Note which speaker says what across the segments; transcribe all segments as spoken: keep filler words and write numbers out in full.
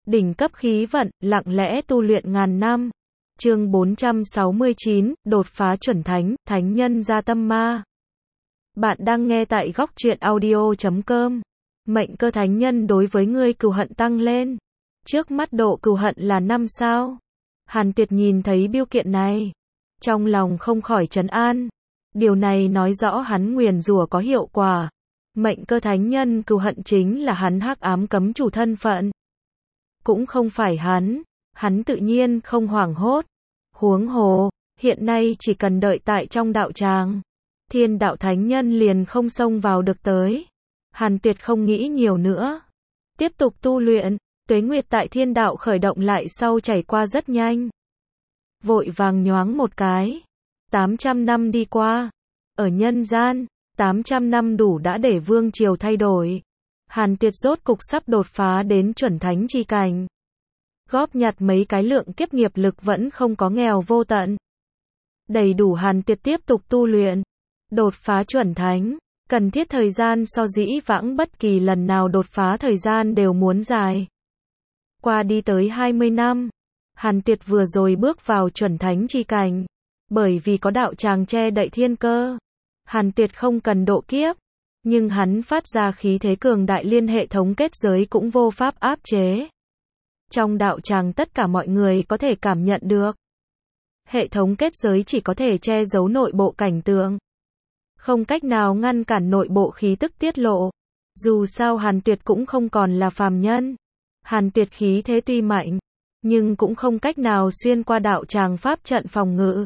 Speaker 1: Đỉnh cấp khí vận, lặng lẽ tu luyện ngàn năm. Chương bốn trăm sáu mươi chín, đột phá chuẩn thánh, thánh nhân gia tâm ma. Bạn đang nghe tại góc truyện audio chấm com. Mệnh cơ thánh nhân đối với ngươi cừu hận tăng lên. Trước mắt độ cừu hận là năm sao. Hàn Tiệt nhìn thấy bưu kiện này, trong lòng không khỏi trấn an. Điều này nói rõ hắn nguyền rủa có hiệu quả. Mệnh cơ thánh nhân cừu hận chính là hắn hắc ám cấm chủ thân phận. Cũng không phải hắn, hắn tự nhiên không hoảng hốt. Huống hồ, hiện nay chỉ cần đợi tại trong đạo tràng, thiên đạo thánh nhân liền không xông vào được tới. Hàn Tuyệt không nghĩ nhiều nữa, tiếp tục tu luyện. Tuế nguyệt tại thiên đạo khởi động lại sau chảy qua rất nhanh, vội vàng nhoáng một cái, tám trăm năm đi qua. Ở nhân gian, tám trăm năm đủ đã để vương triều thay đổi. Hàn Tuyệt rốt cục sắp đột phá đến chuẩn thánh chi cảnh. Góp nhặt mấy cái lượng kiếp nghiệp lực vẫn không có nghèo vô tận. Đầy đủ Hàn Tuyệt tiếp tục tu luyện. Đột phá chuẩn thánh, cần thiết thời gian so dĩ vãng bất kỳ lần nào đột phá thời gian đều muốn dài. Qua đi tới hai mươi năm, Hàn Tuyệt vừa rồi bước vào chuẩn thánh chi cảnh. Bởi vì có đạo tràng che đậy thiên cơ, Hàn Tuyệt không cần độ kiếp. Nhưng hắn phát ra khí thế cường đại liên hệ thống kết giới cũng vô pháp áp chế. Trong đạo tràng tất cả mọi người có thể cảm nhận được. Hệ thống kết giới chỉ có thể che giấu nội bộ cảnh tượng, không cách nào ngăn cản nội bộ khí tức tiết lộ. Dù sao Hàn Tuyệt cũng không còn là phàm nhân. Hàn Tuyệt khí thế tuy mạnh, nhưng cũng không cách nào xuyên qua đạo tràng pháp trận phòng ngự.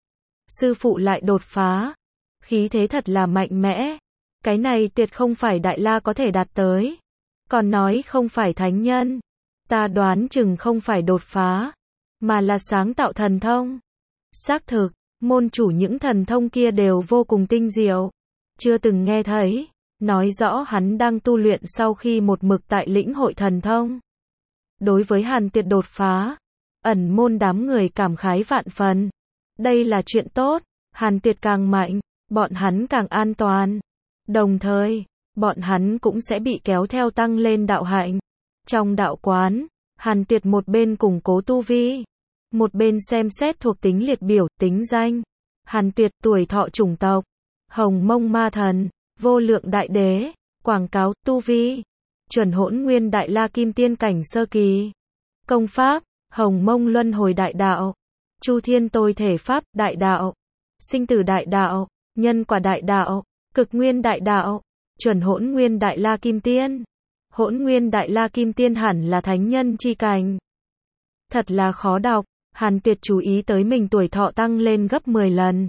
Speaker 1: Sư phụ lại đột phá. Khí thế thật là mạnh mẽ. Cái này tuyệt không phải Đại La có thể đạt tới. Còn nói không phải thánh nhân, ta đoán chừng không phải đột phá, mà là sáng tạo thần thông. Xác thực, môn chủ những thần thông kia đều vô cùng tinh diệu. Chưa từng nghe thấy, nói rõ hắn đang tu luyện sau khi một mực tại lĩnh hội thần thông. Đối với Hàn Tuyệt đột phá, ẩn môn đám người cảm khái vạn phần. Đây là chuyện tốt, Hàn Tuyệt càng mạnh, bọn hắn càng an toàn. Đồng thời, bọn hắn cũng sẽ bị kéo theo tăng lên đạo hạnh. Trong đạo quán, Hàn Tuyệt một bên củng cố tu vi, một bên xem xét thuộc tính liệt biểu, tính danh. Hàn Tuyệt tuổi thọ chủng tộc, Hồng Mông Ma Thần, Vô Lượng Đại Đế, quảng cáo, tu vi, chuẩn hỗn nguyên Đại La Kim Tiên cảnh sơ kỳ. Công pháp, Hồng Mông Luân Hồi Đại Đạo, Chu Thiên Tôi Thể Pháp, Đại Đạo, Sinh Tử Đại Đạo, Nhân Quả Đại Đạo, Cực Nguyên Đại Đạo, chuẩn hỗn nguyên Đại La Kim Tiên. Hỗn nguyên Đại La Kim Tiên hẳn là thánh nhân chi cảnh. Thật là khó đọc. Hàn Tuyệt chú ý tới mình tuổi thọ tăng lên gấp mười lần.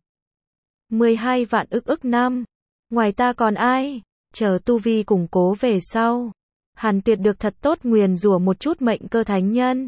Speaker 1: mười hai vạn ức ức năm. Ngoài ta còn ai? Chờ tu vi củng cố về sau, Hàn Tuyệt được thật tốt nguyền rủa một chút mệnh cơ thánh nhân.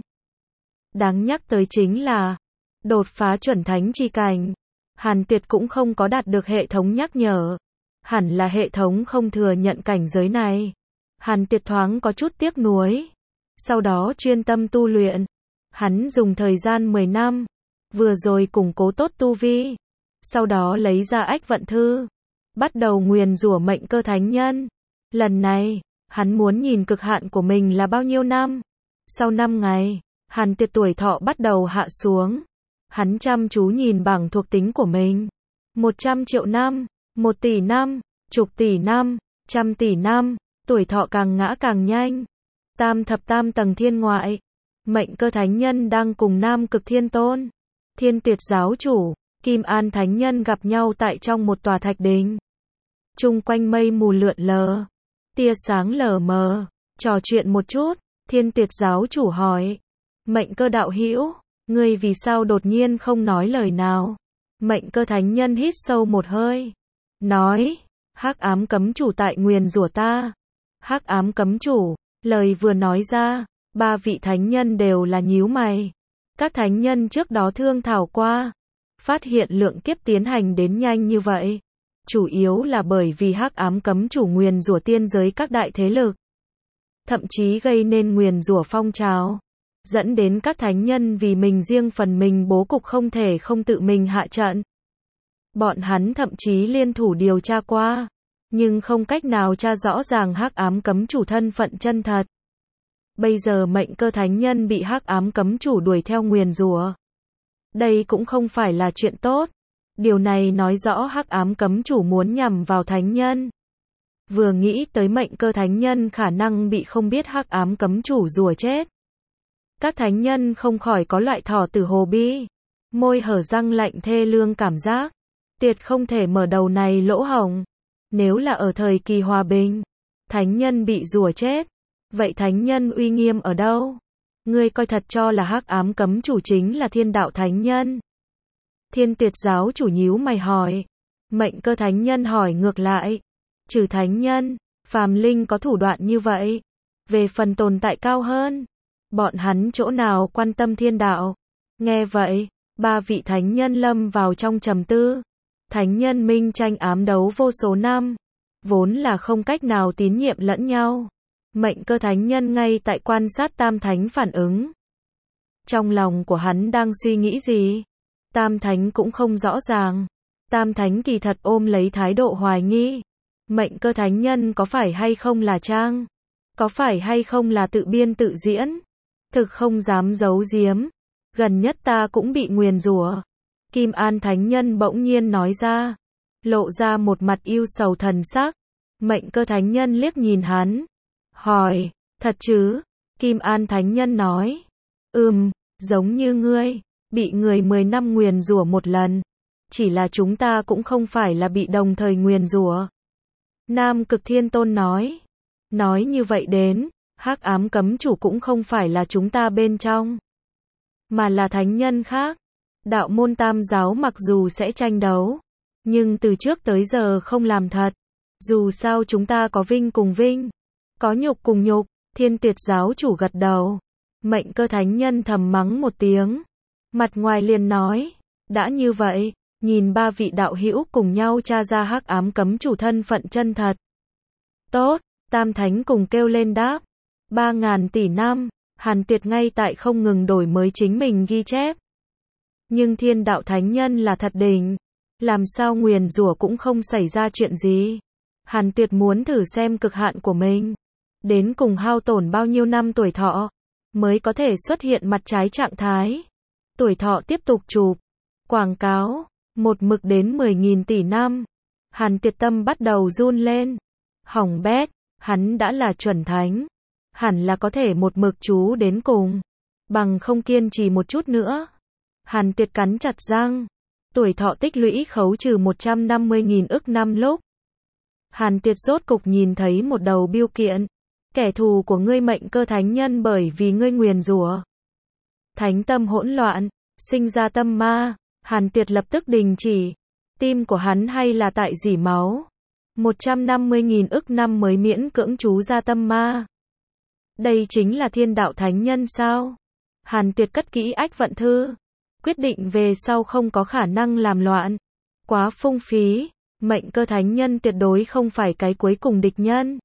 Speaker 1: Đáng nhắc tới chính là đột phá chuẩn thánh chi cảnh, Hàn Tuyệt cũng không có đạt được hệ thống nhắc nhở. Hẳn là hệ thống không thừa nhận cảnh giới này. Hàn Tuyệt thoáng có chút tiếc nuối. Sau đó chuyên tâm tu luyện. Hắn dùng thời gian mười năm, vừa rồi củng cố tốt tu vi. Sau đó lấy ra ách vận thư, bắt đầu nguyền rủa mệnh cơ thánh nhân. Lần này, hắn muốn nhìn cực hạn của mình là bao nhiêu năm. Sau năm ngày, Hàn Tuyệt tuổi thọ bắt đầu hạ xuống. Hắn chăm chú nhìn bảng thuộc tính của mình. một trăm triệu năm, một tỷ năm, chục tỷ năm, trăm tỷ năm, tuổi thọ càng ngã càng nhanh. Tam thập tam tầng thiên ngoại, mệnh cơ thánh nhân đang cùng Nam Cực Thiên Tôn, Thiên Tuyệt giáo chủ, Kim An thánh nhân gặp nhau tại trong một tòa thạch đình. Chung quanh mây mù lượn lờ, tia sáng lờ mờ, trò chuyện một chút. Thiên Tuyệt giáo chủ hỏi, mệnh cơ đạo hữu, ngươi vì sao đột nhiên không nói lời nào? Mệnh cơ thánh nhân hít sâu một hơi, nói, hắc ám cấm chủ tại nguyền rủa ta. Hắc ám cấm chủ, lời vừa nói ra, ba vị thánh nhân đều là nhíu mày. Các thánh nhân trước đó thương thảo qua, phát hiện lượng kiếp tiến hành đến nhanh như vậy, chủ yếu là bởi vì hắc ám cấm chủ nguyền rủa tiên giới các đại thế lực, thậm chí gây nên nguyền rủa phong trào, dẫn đến các thánh nhân vì mình riêng phần mình bố cục không thể không tự mình hạ trận. Bọn hắn thậm chí liên thủ điều tra qua, nhưng không cách nào tra rõ ràng hắc ám cấm chủ thân phận chân thật. Bây giờ mệnh cơ thánh nhân bị hắc ám cấm chủ đuổi theo nguyền rủa. Đây cũng không phải là chuyện tốt. Điều này nói rõ hắc ám cấm chủ muốn nhằm vào thánh nhân. Vừa nghĩ tới mệnh cơ thánh nhân khả năng bị không biết hắc ám cấm chủ rủa chết. Các thánh nhân không khỏi có loại thỏ tử hồ bi. Môi hở răng lạnh thê lương cảm giác. Tuyệt không thể mở đầu này lỗ hổng. Nếu là ở thời kỳ hòa bình, thánh nhân bị rủa chết. Vậy thánh nhân uy nghiêm ở đâu? Ngươi coi thật cho là hắc ám cấm chủ chính là thiên đạo thánh nhân. Thiên Tuyệt giáo chủ nhíu mày hỏi. Mệnh cơ thánh nhân hỏi ngược lại. Trừ thánh nhân, phàm linh có thủ đoạn như vậy. Về phần tồn tại cao hơn, bọn hắn chỗ nào quan tâm thiên đạo. Nghe vậy, ba vị thánh nhân lâm vào trong trầm tư. Thánh nhân minh tranh ám đấu vô số năm, vốn là không cách nào tín nhiệm lẫn nhau. Mệnh cơ thánh nhân ngay tại quan sát tam thánh phản ứng. Trong lòng của hắn đang suy nghĩ gì? Tam thánh cũng không rõ ràng. Tam thánh kỳ thật ôm lấy thái độ hoài nghi. Mệnh cơ thánh nhân có phải hay không là trang? Có phải hay không là tự biên tự diễn? Thực không dám giấu giếm. Gần nhất ta cũng bị nguyền rủa. Kim An thánh nhân bỗng nhiên nói ra. Lộ ra một mặt yêu sầu thần sắc. Mệnh cơ thánh nhân liếc nhìn hắn. Hỏi, thật chứ? Kim An thánh nhân nói. Ừm, giống như ngươi, bị người mười năm nguyền rủa một lần. Chỉ là chúng ta cũng không phải là bị đồng thời nguyền rủa. Nam Cực Thiên Tôn nói. Nói như vậy đến, hắc ám cấm chủ cũng không phải là chúng ta bên trong, mà là thánh nhân khác. Đạo môn tam giáo mặc dù sẽ tranh đấu, nhưng từ trước tới giờ không làm thật. Dù sao chúng ta có vinh cùng vinh, có nhục cùng nhục. Thiên Tuyệt giáo chủ gật đầu. Mệnh cơ thánh nhân thầm mắng một tiếng. Mặt ngoài liền nói. Đã như vậy, nhìn ba vị đạo hữu cùng nhau tra ra hắc ám cấm chủ thân phận chân thật. Tốt, tam thánh cùng kêu lên đáp. Ba ngàn tỷ năm, Hàn Tuyệt ngay tại không ngừng đổi mới chính mình ghi chép. Nhưng thiên đạo thánh nhân là thật đỉnh. Làm sao nguyền rủa cũng không xảy ra chuyện gì. Hàn Tuyệt muốn thử xem cực hạn của mình. Đến cùng hao tổn bao nhiêu năm tuổi thọ, mới có thể xuất hiện mặt trái trạng thái. Tuổi thọ tiếp tục chụp. Quảng cáo. Một mực đến mười nghìn tỷ năm. Hàn Tuyệt tâm bắt đầu run lên. Hỏng bét, hắn đã là chuẩn thánh. Hẳn là có thể một mực chú đến cùng. Bằng không kiên trì một chút nữa. Hàn Tuyệt cắn chặt răng. Tuổi thọ tích lũy khấu trừ một trăm năm mươi nghìn ức năm lúc. Hàn Tuyệt rốt cục nhìn thấy một đầu biêu kiện. Kẻ thù của ngươi mệnh cơ thánh nhân bởi vì ngươi nguyền rủa. Thánh tâm hỗn loạn, sinh ra tâm ma. Hàn Tuyệt lập tức đình chỉ. Tim của hắn hay là tại rỉ máu. một trăm năm mươi nghìn ức năm mới miễn cưỡng trú ra tâm ma. Đây chính là thiên đạo thánh nhân sao? Hàn Tuyệt cất kỹ ách vận thư. Quyết định về sau không có khả năng làm loạn. Quá phung phí. Mệnh cơ thánh nhân tuyệt đối không phải cái cuối cùng địch nhân.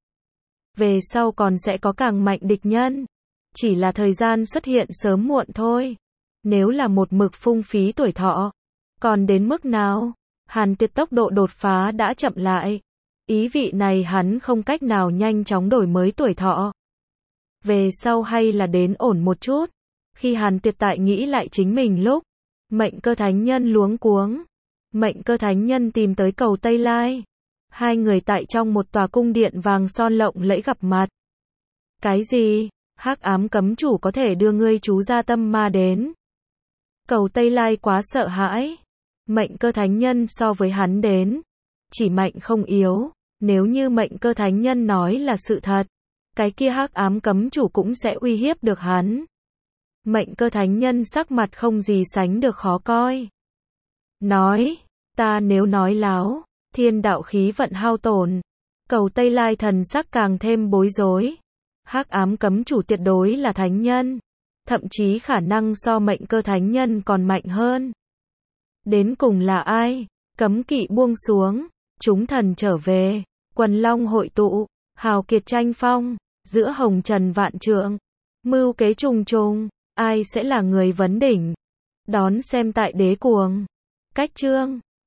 Speaker 1: Về sau còn sẽ có càng mạnh địch nhân. Chỉ là thời gian xuất hiện sớm muộn thôi. Nếu là một mực phung phí tuổi thọ, còn đến mức nào? Hàn Tuyệt tốc độ đột phá đã chậm lại. Ý vị này hắn không cách nào nhanh chóng đổi mới tuổi thọ. Về sau hay là đến ổn một chút. Khi Hàn Tuyệt tại nghĩ lại chính mình lúc, mệnh cơ thánh nhân luống cuống. Mệnh cơ thánh nhân tìm tới cầu Tây Lai. Hai người tại trong một tòa cung điện vàng son lộng lẫy gặp mặt. Cái gì? Hắc ám cấm chủ có thể đưa ngươi chú ra tâm ma đến. Cầu Tây Lai quá sợ hãi. Mệnh cơ thánh nhân so với hắn đến, chỉ mạnh không yếu. Nếu như mệnh cơ thánh nhân nói là sự thật, cái kia hắc ám cấm chủ cũng sẽ uy hiếp được hắn. Mệnh cơ thánh nhân sắc mặt không gì sánh được khó coi. Nói, ta nếu nói láo, thiên đạo khí vận hao tổn. Cầu Tây Lai thần sắc càng thêm bối rối. Hắc ám cấm chủ tuyệt đối là thánh nhân, thậm chí khả năng so mệnh cơ thánh nhân còn mạnh hơn. Đến cùng là ai? Cấm kỵ buông xuống, chúng thần trở về, quần long hội tụ, hào kiệt tranh phong, giữa hồng trần vạn trượng, mưu kế trùng trùng, ai sẽ là người vấn đỉnh? Đón xem tại Đế Cuồng. Cách chương